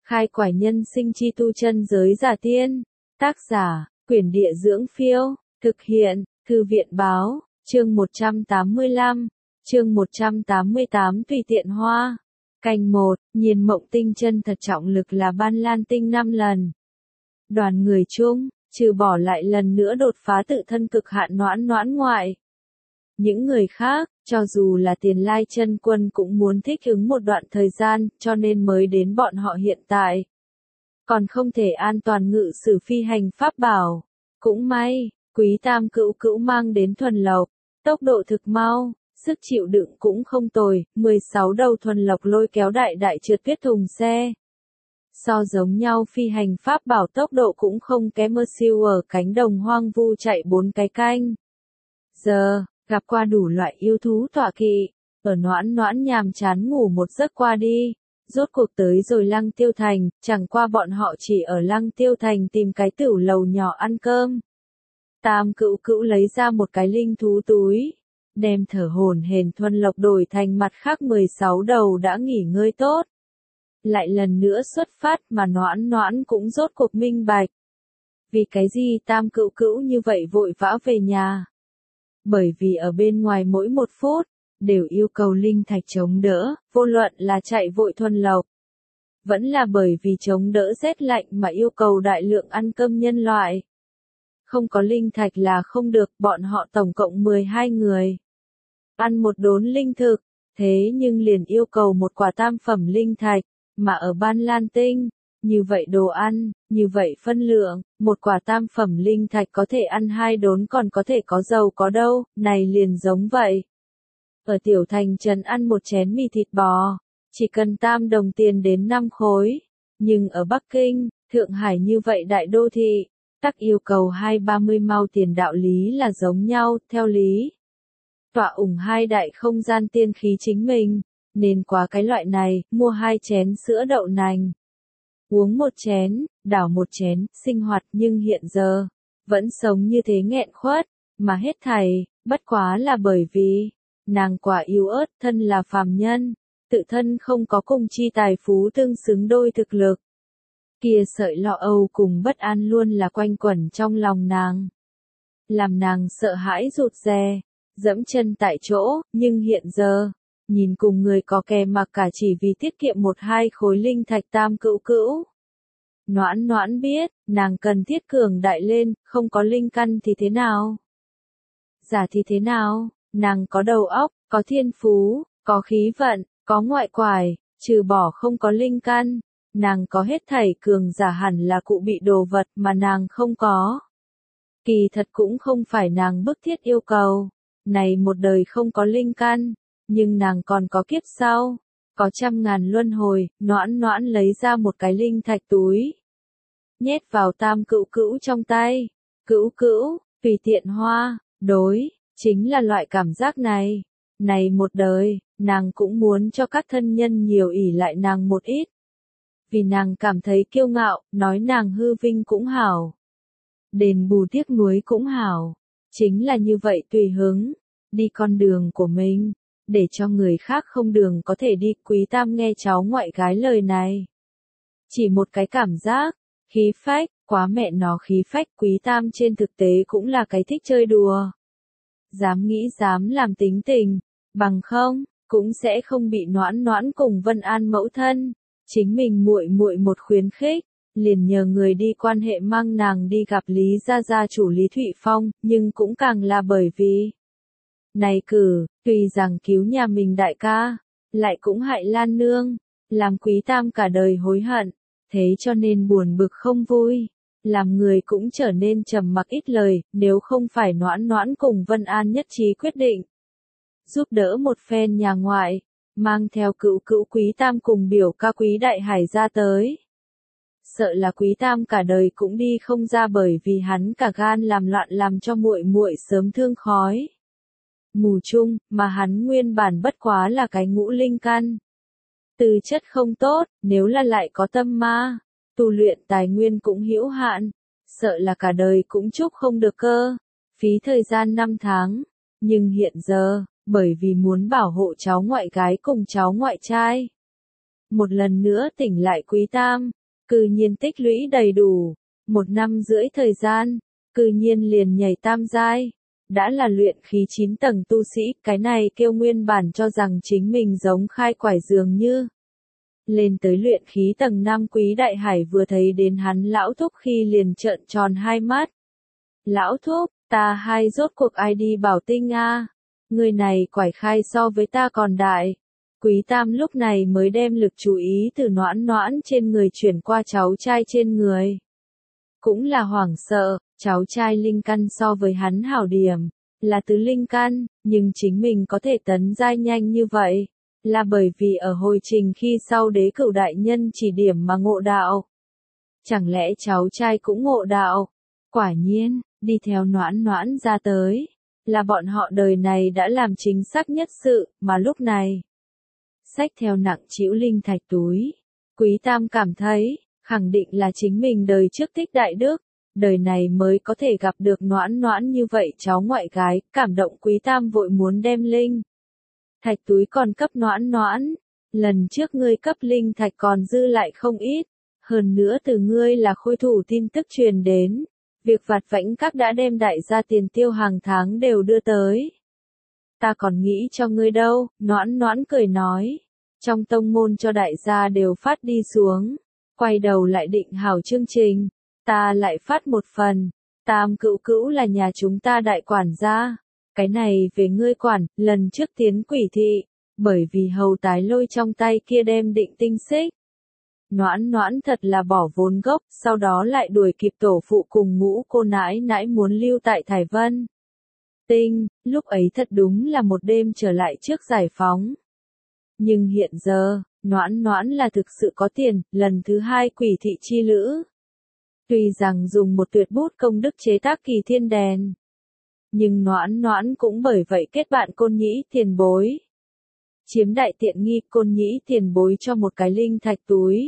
Khai quải nhân sinh chi tu chân giới giả tiên. Tác giả, Quyển Địa Dưỡng Phiêu. Thực hiện, Thư viện Báo. Chương 185. Chương 188 Tùy tiện hoa. Canh 1, Nhiên Mộng Tinh chân thật trọng lực là Ban Lan Tinh 5 lần. Đoàn người chung, trừ bỏ lại lần nữa đột phá tự thân cực hạn Noãn Noãn ngoại. Những người khác, cho dù là Tiền Lai chân quân cũng muốn thích ứng một đoạn thời gian, cho nên mới đến bọn họ hiện tại. Còn không thể an toàn ngự sử phi hành pháp bảo. Cũng may, Quý Tam Cữu Cữu mang đến thuần lộc, tốc độ thực mau, sức chịu đựng cũng không tồi, 16 đầu thuần lộc lôi kéo đại trượt tuyết thùng xe. So giống nhau phi hành pháp bảo tốc độ cũng không kém siêu ở cánh đồng hoang vu chạy 4 cái canh. Giờ, gặp qua đủ loại yêu thú tọa kỵ, ở Noãn Noãn nhàm chán ngủ một giấc qua đi, rốt cuộc tới rồi Lăng Tiêu Thành, chẳng qua bọn họ chỉ ở Lăng Tiêu Thành tìm cái tửu lầu nhỏ ăn cơm. Tam Cữu Cữu lấy ra một cái linh thú túi, đem thở hổn hển thuần lộc đổi thành mặt khác 16 đầu đã nghỉ ngơi tốt. Lại lần nữa xuất phát mà Noãn Noãn cũng rốt cuộc minh bạch. Vì cái gì Tam Cữu Cữu như vậy vội vã về nhà? Bởi vì ở bên ngoài mỗi một phút, đều yêu cầu linh thạch chống đỡ, vô luận là chạy vội thuần lộc. Vẫn là bởi vì chống đỡ rét lạnh mà yêu cầu đại lượng ăn cơm nhân loại. Không có linh thạch là không được, bọn họ tổng cộng 12 người. Ăn một đốn linh thực, thế nhưng liền yêu cầu một quả tam phẩm linh thạch, mà ở Ban Lan Tinh, như vậy đồ ăn, như vậy phân lượng, một quả tam phẩm linh thạch có thể ăn 2 đốn còn có thể có giàu có đâu, này liền giống vậy. Ở Tiểu Thành Trấn ăn một chén mì thịt bò, chỉ cần 3 đồng tiền đến 5 khối, nhưng ở Bắc Kinh, Thượng Hải như vậy đại đô thị, tắc yêu cầu 20-30 mao tiền đạo lý là giống nhau, theo lý. Tọa ủng 2 đại không gian tiên khí chính mình, nên quá cái loại này, mua 2 chén sữa đậu nành. Uống 1 chén, đảo 1 chén, sinh hoạt nhưng hiện giờ, vẫn sống như thế nghẹn khuất, mà hết thảy, bất quá là bởi vì, nàng quả yếu ớt thân là phàm nhân, tự thân không có cùng chi tài phú tương xứng đôi thực lực. Kia sợi lo âu cùng bất an luôn là quanh quẩn trong lòng nàng. Làm nàng sợ hãi rụt rè, dẫm chân tại chỗ, nhưng hiện giờ, nhìn cùng người có kè mà cả chỉ vì tiết kiệm 1-2 khối linh thạch Tam Cữu Cữu. Noãn Noãn biết, nàng cần thiết cường đại lên, không có linh căn thì thế nào? Giả thì thế nào? Nàng có đầu óc, có thiên phú, có khí vận, có ngoại quải, trừ bỏ không có linh căn, nàng có hết thảy cường giả hẳn là cụ bị đồ vật mà nàng không có. Kỳ thật cũng không phải nàng bức thiết yêu cầu, này một đời không có linh căn, nhưng nàng còn có kiếp sau, có 100.000 luân hồi. Noãn Noãn lấy ra một cái linh thạch túi, nhét vào Tam Cữu Cữu trong tay. Cữu Cữu, tùy tiện hoa, đối, chính là loại cảm giác này. Này một đời, nàng cũng muốn cho các thân nhân nhiều ỷ lại nàng một ít. Vì nàng cảm thấy kiêu ngạo, nói nàng hư vinh cũng hảo. Đền bù tiếc nuối cũng hảo. Chính là như vậy tùy hứng, đi con đường của mình, để cho người khác không đường có thể đi. Quý Tam nghe cháu ngoại gái lời này. Chỉ một cái cảm giác, khí phách, quá mẹ nó khí phách. Quý Tam trên thực tế cũng là cái thích chơi đùa. Dám nghĩ dám làm tính tình, bằng không, cũng sẽ không bị Noãn Noãn cùng Vân An mẫu thân. Chính mình muội muội một khuyến khích, liền nhờ người đi quan hệ mang nàng đi gặp Lý gia chủ Lý Thụy Phong, nhưng cũng càng là bởi vì này cử, tuy rằng cứu nhà mình đại ca, lại cũng hại Lan nương, làm Quý Tam cả đời hối hận, thế cho nên buồn bực không vui, làm người cũng trở nên trầm mặc ít lời. Nếu không phải Noãn Noãn cùng Vân An nhất trí quyết định giúp đỡ một phen nhà ngoại, mang theo Cữu Cữu Quý Tam cùng biểu ca Quý Đại Hải ra tới, sợ là Quý Tam cả đời cũng đi không ra, bởi vì hắn cả gan làm loạn làm cho muội muội sớm thương khói mù chung, mà hắn nguyên bản bất quá là cái ngũ linh căn. Tư chất không tốt, nếu là lại có tâm ma, tu luyện tài nguyên cũng hữu hạn, sợ là cả đời cũng chúc không được cơ, phí thời gian 5 tháng. Nhưng hiện giờ, bởi vì muốn bảo hộ cháu ngoại gái cùng cháu ngoại trai, một lần nữa tỉnh lại Quý Tam, cư nhiên tích lũy đầy đủ, 1 năm rưỡi thời gian, cư nhiên liền nhảy tam giai, đã là luyện khí 9 tầng tu sĩ, cái này kêu nguyên bản cho rằng chính mình giống khai quải dường như. Lên tới luyện khí tầng 5 Quý Đại Hải vừa thấy đến hắn lão thúc khi liền trợn tròn hai mắt. Lão thúc, ta hai rốt cuộc ai đi bảo tinh a? Người này quải khai so với ta còn đại. Quý Tam lúc này mới đem lực chú ý từ Noãn Noãn trên người chuyển qua cháu trai trên người. Cũng là hoảng sợ, cháu trai linh căn so với hắn hảo điểm, là tứ linh căn, nhưng chính mình có thể tấn giai nhanh như vậy, là bởi vì ở hồi trình khi sau đế cửu đại nhân chỉ điểm mà ngộ đạo. Chẳng lẽ cháu trai cũng ngộ đạo? Quả nhiên, đi theo Noãn Noãn ra tới, là bọn họ đời này đã làm chính xác nhất sự, mà lúc này, xách theo nặng trĩu linh thạch túi, Quý Tam cảm thấy, khẳng định là chính mình đời trước tích đại đức, đời này mới có thể gặp được Noãn Noãn như vậy cháu ngoại gái, cảm động Quý Tam vội muốn đem linh thạch túi còn cấp Noãn Noãn, lần trước ngươi cấp linh thạch còn dư lại không ít, hơn nữa từ ngươi là khôi thủ tin tức truyền đến, việc vặt vãnh các đã đem đại gia tiền tiêu hàng tháng đều đưa tới. Ta còn nghĩ cho ngươi đâu, Noãn Noãn cười nói, trong tông môn cho đại gia đều phát đi xuống, quay đầu lại định hảo chương trình, ta lại phát một phần, Tam cữu cữu là nhà chúng ta đại quản gia, cái này về ngươi quản, lần trước tiến quỷ thị, bởi vì hầu tái lôi trong tay kia đem định tinh xích. Noãn Noãn thật là bỏ vốn gốc, sau đó lại đuổi kịp tổ phụ cùng ngũ cô nãi nãi muốn lưu tại Thải Vân. Tinh, lúc ấy thật đúng là một đêm trở lại trước giải phóng. Nhưng hiện giờ, Noãn Noãn là thực sự có tiền, lần thứ 2 quỷ thị chi lữ. Tuy rằng dùng một tuyệt bút công đức chế tác kỳ thiên đèn, nhưng Noãn Noãn cũng bởi vậy kết bạn Côn Nhĩ tiền bối. Chiếm đại tiện nghi, Côn Nhĩ tiền bối cho một cái linh thạch túi.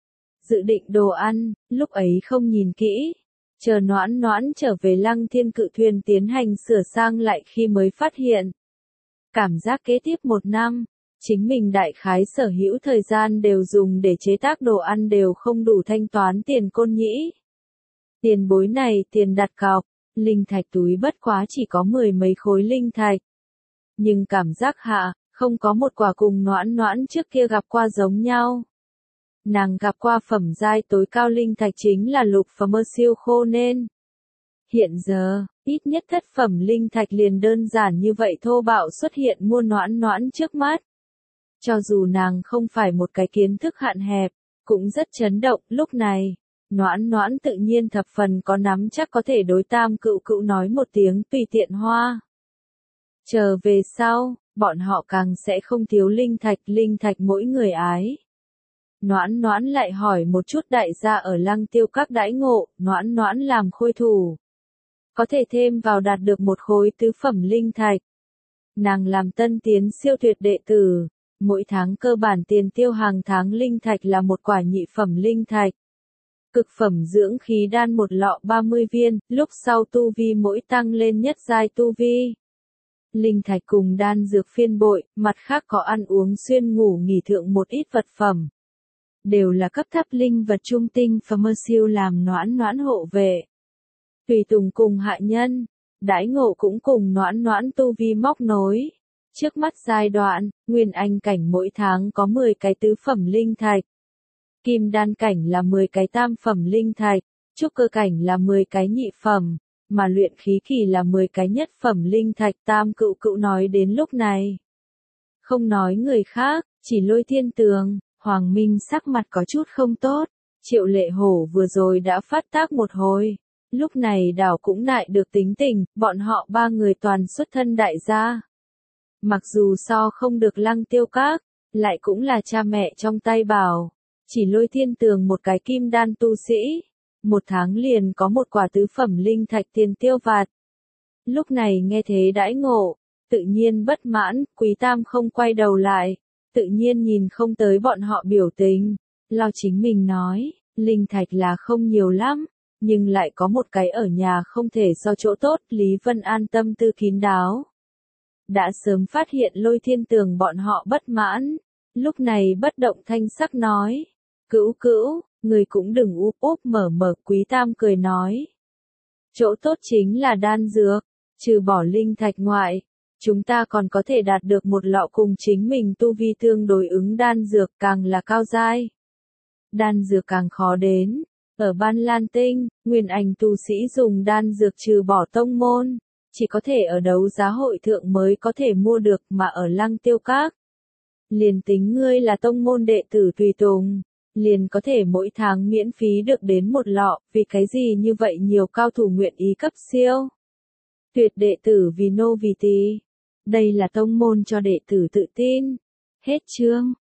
Dự định đồ ăn, lúc ấy không nhìn kỹ. Chờ Noãn Noãn trở về Lăng Thiên Cự Thuyền tiến hành sửa sang lại khi mới phát hiện. Cảm giác kế tiếp 1 năm, chính mình đại khái sở hữu thời gian đều dùng để chế tác đồ ăn đều không đủ thanh toán tiền Côn Nhĩ. Tiền bối này tiền đặt cọc, linh thạch túi bất quá chỉ có 10 mấy khối linh thạch. Nhưng cảm giác hạ, không có một quả cùng Noãn Noãn trước kia gặp qua giống nhau. Nàng gặp qua phẩm giai tối cao linh thạch chính là lục phẩm mơ siêu khô nên. Hiện giờ, ít nhất thất phẩm linh thạch liền đơn giản như vậy thô bạo xuất hiện mua Noãn Noãn trước mắt. Cho dù nàng không phải một cái kiến thức hạn hẹp, cũng rất chấn động, lúc này, Noãn Noãn tự nhiên thập phần có nắm chắc có thể đối Tam cữu cữu nói một tiếng tùy tiện hoa. Chờ về sau, bọn họ càng sẽ không thiếu linh thạch mỗi người ái. Noãn Noãn lại hỏi một chút đại gia ở Lăng Tiêu các đãi ngộ, Noãn Noãn làm khôi thủ. Có thể thêm vào đạt được một khối tứ phẩm linh thạch. Nàng làm tân tiến siêu tuyệt đệ tử, mỗi tháng cơ bản tiền tiêu hàng tháng linh thạch là một quả nhị phẩm linh thạch. Cực phẩm dưỡng khí đan một lọ 30 viên, lúc sau tu vi mỗi tăng lên nhất giai tu vi. Linh thạch cùng đan dược phiên bội, mặt khác có ăn uống xuyên ngủ nghỉ thượng một ít vật phẩm. Đều là cấp thấp linh vật trung tinh và mơ siêu làm Noãn Noãn hộ vệ. Tùy tùng cùng hạ nhân, đãi ngộ cũng cùng Noãn Noãn tu vi móc nối. Trước mắt giai đoạn, Nguyên Anh cảnh mỗi tháng có 10 cái tứ phẩm linh thạch. Kim đan cảnh là 10 cái tam phẩm linh thạch, trúc cơ cảnh là 10 cái nhị phẩm, mà luyện khí kỳ là 10 cái nhất phẩm linh thạch. Tam cữu cữu nói đến lúc này. Không nói người khác, chỉ Lôi Thiên Tường, Hoàng Minh sắc mặt có chút không tốt, Triệu Lệ Hổ vừa rồi đã phát tác một hồi. Lúc này đảo cũng nại được tính tình, bọn họ 3 người toàn xuất thân đại gia. Mặc dù so không được Lăng Tiêu các, lại cũng là cha mẹ trong tay bảo. Chỉ Lôi Thiên Tường một cái kim đan tu sĩ, 1 tháng liền có một quả tứ phẩm linh thạch tiền tiêu vặt. Lúc này nghe thế đãi ngộ, tự nhiên bất mãn, Quý Tam không quay đầu lại, tự nhiên nhìn không tới bọn họ biểu tình, lo chính mình nói, linh thạch là không nhiều lắm, nhưng lại có một cái ở nhà không thể so chỗ tốt, Lý Vân an tâm tư kín đáo. Đã sớm phát hiện Lôi Thiên Tường bọn họ bất mãn, Lúc này bất động thanh sắc nói. Cữu cữu, người cũng đừng úp úp mở mở, Quý Tam cười nói. Chỗ tốt chính là đan dược, trừ bỏ linh thạch ngoại, chúng ta còn có thể đạt được một lọ cùng chính mình tu vi tương đối ứng đan dược càng là cao giai. Đan dược càng khó đến, ở Ban Lan Tinh, nguyên anh tu sĩ dùng đan dược trừ bỏ tông môn, chỉ có thể ở đấu giá hội thượng mới có thể mua được, mà ở Lăng Tiêu Các. Liền tính ngươi là tông môn đệ tử tùy tùng, liền có thể mỗi tháng miễn phí được đến một lọ, vì cái gì như vậy nhiều cao thủ nguyện ý cấp siêu. Tuyệt đệ tử vì nô vì tỳ. Đây là tông môn cho đệ tử tự tin. Hết chương.